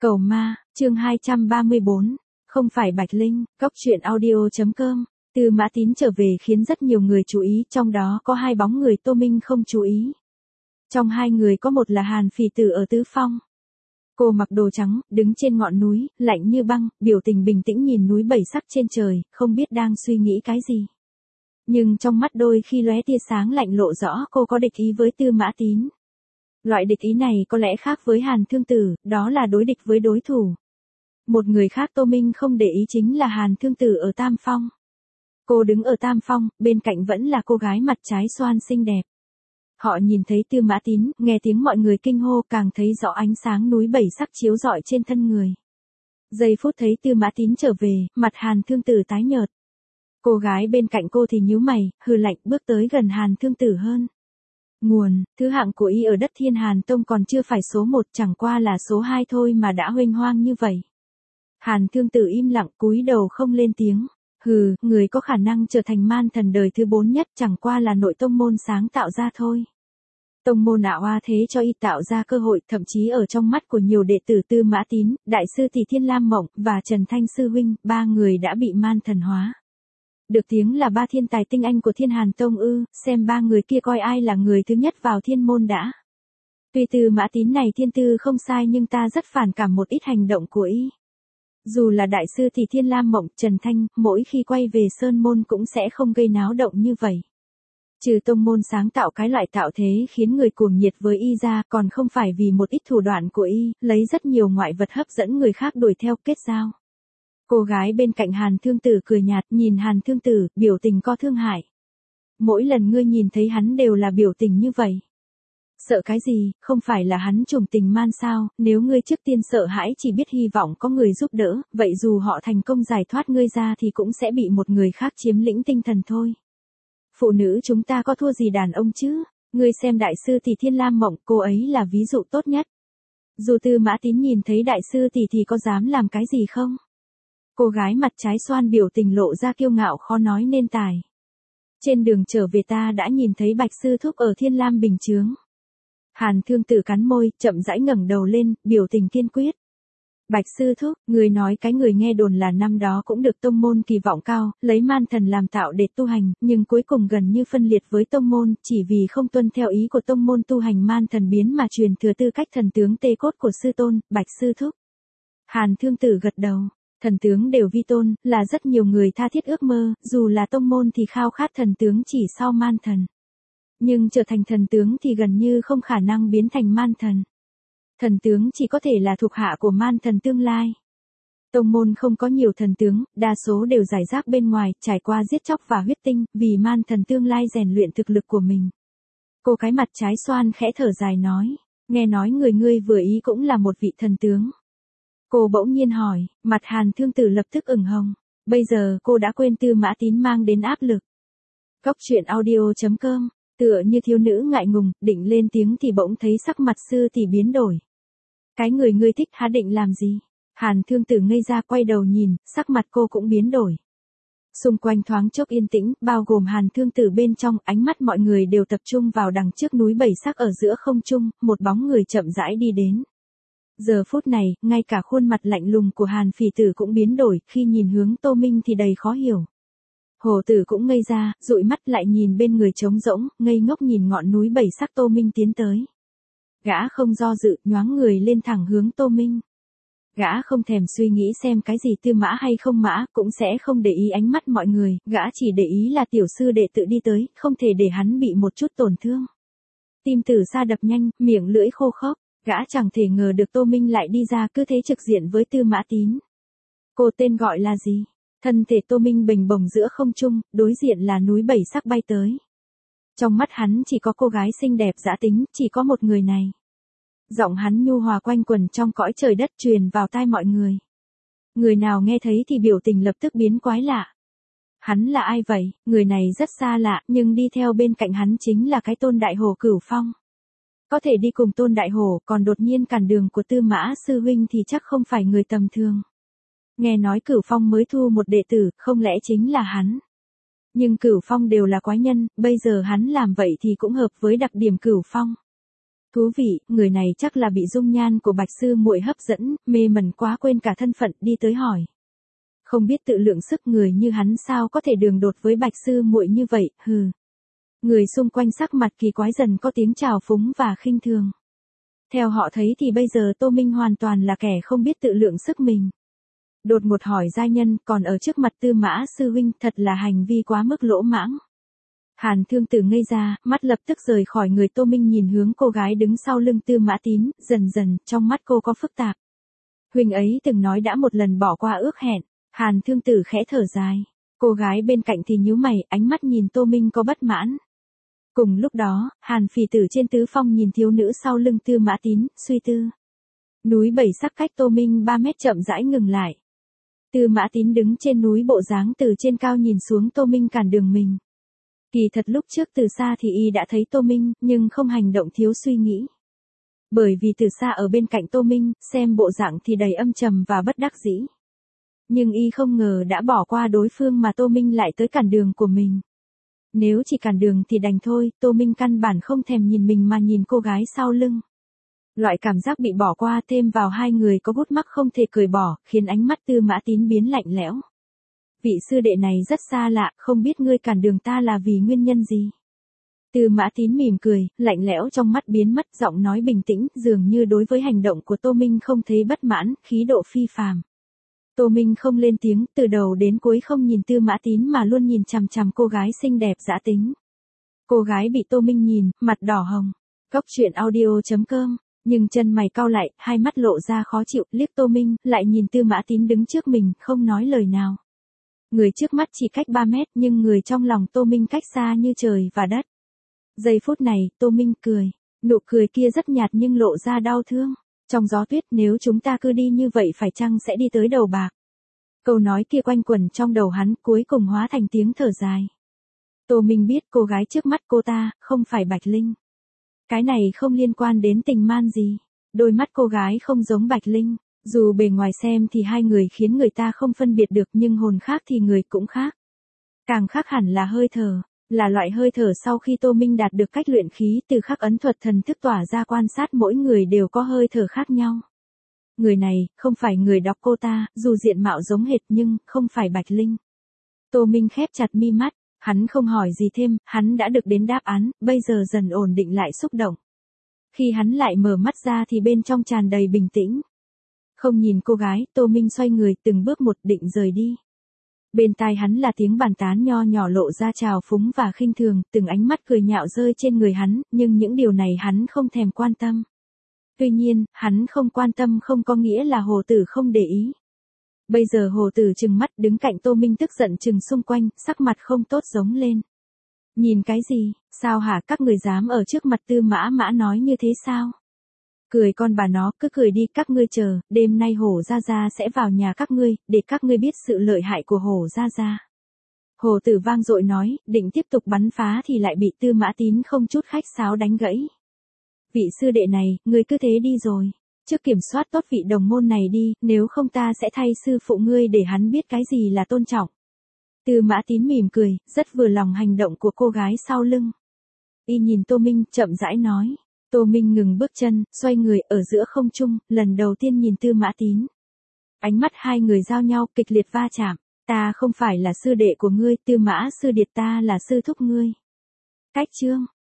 Cầu ma, chương 234, không phải Bạch Linh, Cóc truyện audio.com. Tư Mã Tín trở về khiến rất nhiều người chú ý, trong đó có hai bóng người Tô Minh không chú ý. Trong hai người có một là Hàn Phỉ Tử ở Tứ Phong. Cô mặc đồ trắng, đứng trên ngọn núi, lạnh như băng, biểu tình bình tĩnh nhìn núi bảy sắc trên trời, không biết đang suy nghĩ cái gì. Nhưng trong mắt đôi khi lóe tia sáng lạnh lộ rõ cô có địch ý với Tư Mã Tín. Loại địch ý này có lẽ khác với Hàn Thương Tử, đó là đối địch với đối thủ. Một người khác Tô Minh không để ý chính là Hàn Thương Tử ở Tam Phong. Cô đứng ở Tam Phong, bên cạnh vẫn là cô gái mặt trái xoan xinh đẹp. Họ nhìn thấy Tư Mã Tín, nghe tiếng mọi người kinh hô, càng thấy rõ ánh sáng núi bảy sắc chiếu rọi trên thân người. Giây phút thấy Tư Mã Tín trở về, mặt Hàn Thương Tử tái nhợt. Cô gái bên cạnh cô thì nhíu mày, hừ lạnh bước tới gần Hàn Thương Tử hơn. Nguồn, thứ hạng của y ở đất Thiên Hàn Tông còn chưa phải số 1, chẳng qua là số 2 thôi mà đã huênh hoang như vậy. Hàn Thương Tử im lặng cúi đầu không lên tiếng. Hừ, người có khả năng trở thành man thần đời thứ 4 nhất chẳng qua là nội tông môn sáng tạo ra thôi. Tông môn ảo a thế cho y tạo ra cơ hội, thậm chí ở trong mắt của nhiều đệ tử Tư Mã Tín, Đại sư Tỷ Thiên Lam Mộng và Trần Thanh Sư Huynh, ba người đã bị man thần hóa. Được tiếng là ba thiên tài tinh anh của Thiên Hàn Tông ư, xem ba người kia coi ai là người thứ nhất vào thiên môn đã. Tuy Tư Mã Tín này thiên tư không sai nhưng ta rất phản cảm một ít hành động của y. Dù là đại sư thì Thiên Lam Mộng, Trần Thanh, mỗi khi quay về Sơn Môn cũng sẽ không gây náo động như vậy. Trừ tông môn sáng tạo cái loại tạo thế khiến người cuồng nhiệt với y ra, còn không phải vì một ít thủ đoạn của y, lấy rất nhiều ngoại vật hấp dẫn người khác đuổi theo kết giao. Cô gái bên cạnh Hàn Thương Tử cười nhạt, nhìn Hàn Thương Tử, biểu tình có thương hại. Mỗi lần ngươi nhìn thấy hắn đều là biểu tình như vậy. Sợ cái gì, không phải là hắn trùng tình man sao, nếu ngươi trước tiên sợ hãi chỉ biết hy vọng có người giúp đỡ, vậy dù họ thành công giải thoát ngươi ra thì cũng sẽ bị một người khác chiếm lĩnh tinh thần thôi. Phụ nữ chúng ta có thua gì đàn ông chứ, ngươi xem đại sư Tỷ Thiên Lam Mộng, cô ấy là ví dụ tốt nhất. Dù Tư Mã Tín nhìn thấy đại sư Tỷ thì có dám làm cái gì không? Cô gái mặt trái xoan biểu tình lộ ra kiêu ngạo khó nói nên tài. Trên đường trở về ta đã nhìn thấy Bạch Sư Thúc ở Thiên Lam Bình Chướng. Hàn Thương Tử cắn môi, chậm rãi ngẩng đầu lên, biểu tình kiên quyết. Bạch Sư Thúc, người nói cái người nghe đồn là năm đó cũng được tông môn kỳ vọng cao, lấy man thần làm tạo để tu hành, nhưng cuối cùng gần như phân liệt với tông môn, chỉ vì không tuân theo ý của tông môn tu hành man thần biến mà truyền thừa tư cách thần tướng tê cốt của sư tôn, Bạch Sư Thúc. Hàn Thương Tử gật đầu. Thần tướng đều vi tôn, là rất nhiều người tha thiết ước mơ, dù là tông môn thì khao khát thần tướng chỉ sau man thần. Nhưng trở thành thần tướng thì gần như không khả năng biến thành man thần. Thần tướng chỉ có thể là thuộc hạ của man thần tương lai. Tông môn không có nhiều thần tướng, đa số đều rải rác bên ngoài, trải qua giết chóc và huyết tinh, vì man thần tương lai rèn luyện thực lực của mình. Cô cái mặt trái xoan khẽ thở dài nói, nghe nói người ngươi vừa ý cũng là một vị thần tướng. Cô bỗng nhiên hỏi, mặt Hàn Thương Tử lập tức ửng hồng. Bây giờ cô đã quên Tư Mã Tín mang đến áp lực. Cóc truyện audio.com, tựa như thiếu nữ ngại ngùng, định lên tiếng thì bỗng thấy sắc mặt sư tỷ biến đổi. Cái người ngươi thích há định làm gì? Hàn Thương Tử ngây ra quay đầu nhìn, sắc mặt cô cũng biến đổi. Xung quanh thoáng chốc yên tĩnh, bao gồm Hàn Thương Tử bên trong, ánh mắt mọi người đều tập trung vào đằng trước núi bảy sắc ở giữa không trung, một bóng người chậm rãi đi đến. Giờ phút này, ngay cả khuôn mặt lạnh lùng của Hàn Phỉ Tử cũng biến đổi, khi nhìn hướng Tô Minh thì đầy khó hiểu. Hồ Tử cũng ngây ra, dụi mắt lại nhìn bên người trống rỗng, ngây ngốc nhìn ngọn núi bảy sắc Tô Minh tiến tới. Gã không do dự, nhoáng người lên thẳng hướng Tô Minh. Gã không thèm suy nghĩ xem cái gì tư mã hay không mã, cũng sẽ không để ý ánh mắt mọi người, gã chỉ để ý là tiểu sư đệ tự đi tới, không thể để hắn bị một chút tổn thương. Tim Tử Sa đập nhanh, miệng lưỡi khô khốc. Gã chẳng thể ngờ được Tô Minh lại đi ra cứ thế trực diện với Tư Mã Tín. Cô tên gọi là gì? Thân thể Tô Minh bình bồng giữa không trung, đối diện là núi bảy sắc bay tới. Trong mắt hắn chỉ có cô gái xinh đẹp dã tính, chỉ có một người này. Giọng hắn nhu hòa quanh quẩn trong cõi trời đất truyền vào tai mọi người. Người nào nghe thấy thì biểu tình lập tức biến quái lạ. Hắn là ai vậy? Người này rất xa lạ, nhưng đi theo bên cạnh hắn chính là cái Tôn Đại Hổ Cửu Phong. Có thể đi cùng Tôn Đại Hổ, còn đột nhiên cản đường của Tư Mã sư huynh thì chắc không phải người tầm thường. Nghe nói Cửu Phong mới thu một đệ tử, không lẽ chính là hắn? Nhưng Cửu Phong đều là quái nhân, bây giờ hắn làm vậy thì cũng hợp với đặc điểm Cửu Phong. Thú vị, người này chắc là bị dung nhan của Bạch sư muội hấp dẫn, mê mẩn quá quên cả thân phận, đi tới hỏi. Không biết tự lượng sức, người như hắn sao có thể đường đột với Bạch sư muội như vậy, hừ. Người xung quanh sắc mặt kỳ quái dần có tiếng trào phúng và khinh thường. Theo họ thấy thì bây giờ Tô Minh hoàn toàn là kẻ không biết tự lượng sức mình. Đột ngột hỏi giai nhân, còn ở trước mặt Tư Mã sư huynh, thật là hành vi quá mức lỗ mãng. Hàn Thương Tử ngây ra, mắt lập tức rời khỏi người Tô Minh nhìn hướng cô gái đứng sau lưng Tư Mã Tín, dần dần, trong mắt cô có phức tạp. Huynh ấy từng nói đã một lần bỏ qua ước hẹn. Hàn Thương Tử khẽ thở dài. Cô gái bên cạnh thì nhíu mày, ánh mắt nhìn Tô Minh có bất mãn. Cùng lúc đó, Hàn Phỉ Tử trên tứ phong nhìn thiếu nữ sau lưng Tư Mã Tín, suy tư. Núi Bảy Sắc cách Tô Minh 3 mét chậm rãi ngừng lại. Tư Mã Tín đứng trên núi bộ dáng từ trên cao nhìn xuống Tô Minh cản đường mình. Kỳ thật lúc trước từ xa thì y đã thấy Tô Minh, nhưng không hành động thiếu suy nghĩ. Bởi vì từ xa ở bên cạnh Tô Minh, xem bộ dạng thì đầy âm trầm và bất đắc dĩ. Nhưng y không ngờ đã bỏ qua đối phương mà Tô Minh lại tới cản đường của mình. Nếu chỉ cản đường thì đành thôi, Tô Minh căn bản không thèm nhìn mình mà nhìn cô gái sau lưng. Loại cảm giác bị bỏ qua thêm vào hai người có gút mắc không thể cười bỏ, khiến ánh mắt Tư Mã Tín biến lạnh lẽo. Vị sư đệ này rất xa lạ, không biết ngươi cản đường ta là vì nguyên nhân gì. Tư Mã Tín mỉm cười, lạnh lẽo trong mắt biến mất, giọng nói bình tĩnh, dường như đối với hành động của Tô Minh không thấy bất mãn, khí độ phi phàm. Tô Minh không lên tiếng, từ đầu đến cuối không nhìn Tư Mã Tín mà luôn nhìn chằm chằm cô gái xinh đẹp dã tính. Cô gái bị Tô Minh nhìn, mặt đỏ hồng. Góc truyện audio.com, nhưng chân mày cau lại, hai mắt lộ ra khó chịu, liếc Tô Minh, lại nhìn Tư Mã Tín đứng trước mình, không nói lời nào. Người trước mắt chỉ cách 3 mét nhưng người trong lòng Tô Minh cách xa như trời và đất. Giây phút này, Tô Minh cười. Nụ cười kia rất nhạt nhưng lộ ra đau thương. Trong gió tuyết, nếu chúng ta cứ đi như vậy phải chăng sẽ đi tới đầu bạc. Câu nói kia quanh quẩn trong đầu hắn, cuối cùng hóa thành tiếng thở dài. Tô Minh biết cô gái trước mắt cô ta, không phải Bạch Linh. Cái này không liên quan đến tình man gì. Đôi mắt cô gái không giống Bạch Linh. Dù bề ngoài xem thì hai người khiến người ta không phân biệt được nhưng hồn khác thì người cũng khác. Càng khác hẳn là hơi thở. Là loại hơi thở sau khi Tô Minh đạt được cách luyện khí từ khắc ấn thuật thần thức tỏa ra quan sát mỗi người đều có hơi thở khác nhau. Người này, không phải người đọc cô ta, dù diện mạo giống hệt nhưng, không phải Bạch Linh. Tô Minh khép chặt mi mắt, hắn không hỏi gì thêm, hắn đã được đến đáp án, bây giờ dần ổn định lại xúc động. Khi hắn lại mở mắt ra thì bên trong tràn đầy bình tĩnh. Không nhìn cô gái, Tô Minh xoay người từng bước một định rời đi. Bên tai hắn là tiếng bàn tán nho nhỏ lộ ra trào phúng và khinh thường, từng ánh mắt cười nhạo rơi trên người hắn, nhưng những điều này hắn không thèm quan tâm. Tuy nhiên, hắn không quan tâm không có nghĩa là hồ tử không để ý. Bây giờ hồ tử trừng mắt đứng cạnh Tô Minh tức giận trừng xung quanh, sắc mặt không tốt giống lên. Nhìn cái gì, sao hả các người dám ở trước mặt Tư Mã Mã nói như thế sao? Cười con bà nó, cứ cười đi, các ngươi chờ, đêm nay Hổ Gia Gia sẽ vào nhà các ngươi, để các ngươi biết sự lợi hại của Hổ Gia Gia. Hồ Tử vang dội nói, định tiếp tục bắn phá thì lại bị Tư Mã Tín không chút khách sáo đánh gãy. Vị sư đệ này, ngươi cứ thế đi rồi. Trước kiểm soát tốt vị đồng môn này đi, nếu không ta sẽ thay sư phụ ngươi để hắn biết cái gì là tôn trọng. Tư Mã Tín mỉm cười, rất vừa lòng hành động của cô gái sau lưng. Y nhìn Tô Minh, chậm rãi nói. Tô Minh ngừng bước chân, xoay người ở giữa không trung, lần đầu tiên nhìn Tư Mã Tín. Ánh mắt hai người giao nhau, kịch liệt va chạm. Ta không phải là sư đệ của ngươi, Tư Mã sư điệt, ta là sư thúc ngươi. Cách chương.